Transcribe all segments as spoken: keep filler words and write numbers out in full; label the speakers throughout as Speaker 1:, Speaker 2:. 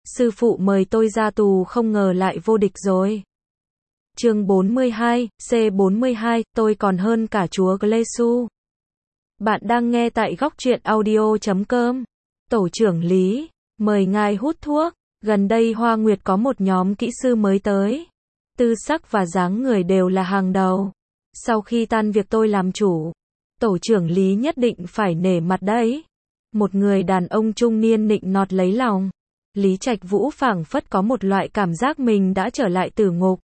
Speaker 1: sư phụ mời tôi ra tù không ngờ lại vô địch rồi. Chương bốn mươi hai, C bốn mươi hai, tôi còn hơn cả chúa Giêsu. Bạn đang nghe tại góc truyện audio chấm com. Tổ trưởng Lý, mời ngài hút thuốc. Gần đây Hoa Nguyệt có một nhóm kỹ sư mới tới. Tư sắc và dáng người đều là hàng đầu. Sau khi tan việc tôi làm chủ, tổ trưởng Lý nhất định phải nể mặt đấy. Một người đàn ông trung niên nịnh nọt lấy lòng. Lý Trạch Vũ phảng phất có một loại cảm giác mình đã trở lại tử ngục.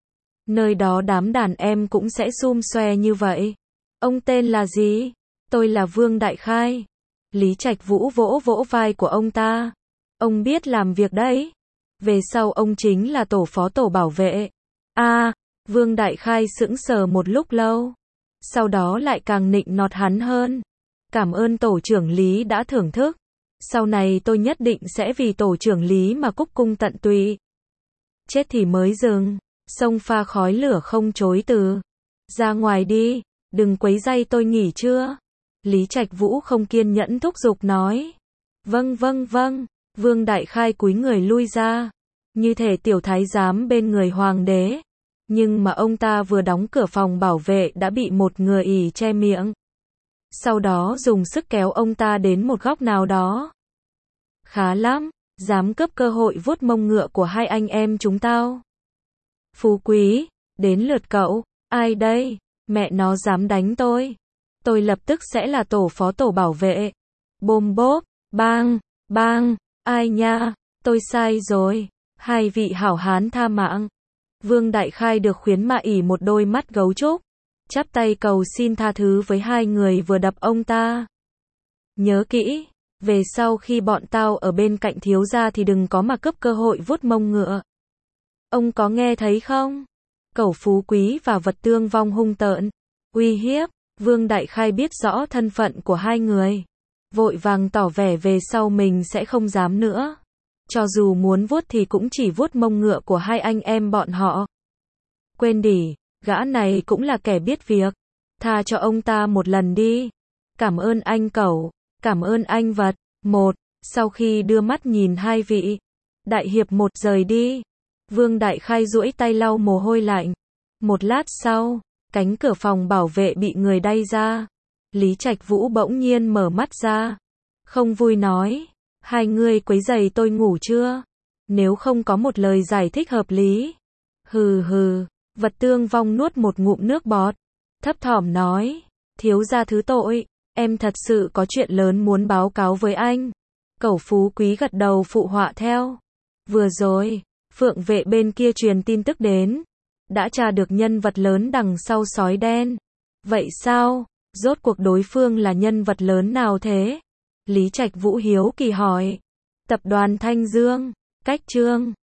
Speaker 1: Nơi đó đám đàn em cũng sẽ sum xoe như vậy. Ông tên là gì? Tôi là Vương Đại Khai. Lý Trạch Vũ vỗ vỗ vai của ông ta. Ông biết làm việc đấy. Về sau ông chính là tổ phó tổ bảo vệ. À, Vương Đại Khai sững sờ một lúc lâu. Sau đó lại càng nịnh nọt hắn hơn. Cảm ơn tổ trưởng Lý đã thưởng thức. Sau này tôi nhất định sẽ vì tổ trưởng Lý mà cúc cung tận tụy. Chết thì mới dừng. Sông pha khói lửa không chối từ. Ra ngoài đi, đừng quấy rầy tôi nghỉ trưa. Lý Trạch Vũ không kiên nhẫn thúc giục nói. Vâng vâng vâng, Vương Đại Khai cúi người lui ra. Như thể tiểu thái giám bên người hoàng đế. Nhưng mà ông ta vừa đóng cửa phòng bảo vệ đã bị một người ỷ che miệng. Sau đó dùng sức kéo ông ta đến một góc nào đó. Khá lắm, dám cướp cơ hội vuốt mông ngựa của hai anh em chúng tao. Phú Quý, đến lượt cậu. Ai đây? Mẹ nó dám đánh tôi. Tôi lập tức sẽ là tổ phó tổ bảo vệ. Bôm bốp, bang, bang, ai nha, tôi sai rồi. Hai vị hảo hán tha mạng. Vương Đại Khai được khuyến mạ ỉ một đôi mắt gấu trúc. Chắp tay cầu xin tha thứ với hai người vừa đập ông ta. Nhớ kỹ, về sau khi bọn tao ở bên cạnh thiếu gia thì đừng có mà cướp cơ hội vuốt mông ngựa. Ông có nghe thấy không? Cẩu Phú Quý và Vật Tương Vong hung tợn, uy hiếp. Vương Đại Khai biết rõ thân phận của hai người. Vội vàng tỏ vẻ về sau mình sẽ không dám nữa. Cho dù muốn vuốt thì cũng chỉ vuốt mông ngựa của hai anh em bọn họ. Quên đi, gã này cũng là kẻ biết việc. Tha cho ông ta một lần đi. Cảm ơn anh Cẩu, cảm ơn anh Vật. Một, sau khi đưa mắt nhìn hai vị, đại hiệp một rời đi. Vương Đại Khai duỗi tay lau mồ hôi lạnh. Một lát sau, cánh cửa phòng bảo vệ bị người đẩy ra. Lý Trạch Vũ bỗng nhiên mở mắt ra. Không vui nói, hai người quấy rầy tôi ngủ chưa? Nếu không có một lời giải thích hợp lý. Hừ hừ, Vật Tương Vong nuốt một ngụm nước bọt. Thấp thỏm nói, thiếu gia thứ tội, em thật sự có chuyện lớn muốn báo cáo với anh. Cẩu Phú Quý gật đầu phụ họa theo. Vừa rồi, Phượng vệ bên kia truyền tin tức đến. Đã tra được nhân vật lớn đằng sau sói đen. Vậy sao? Rốt cuộc đối phương là nhân vật lớn nào thế? Lý Trạch Vũ hiếu kỳ hỏi. Tập đoàn Thanh Dương, Cách Trương.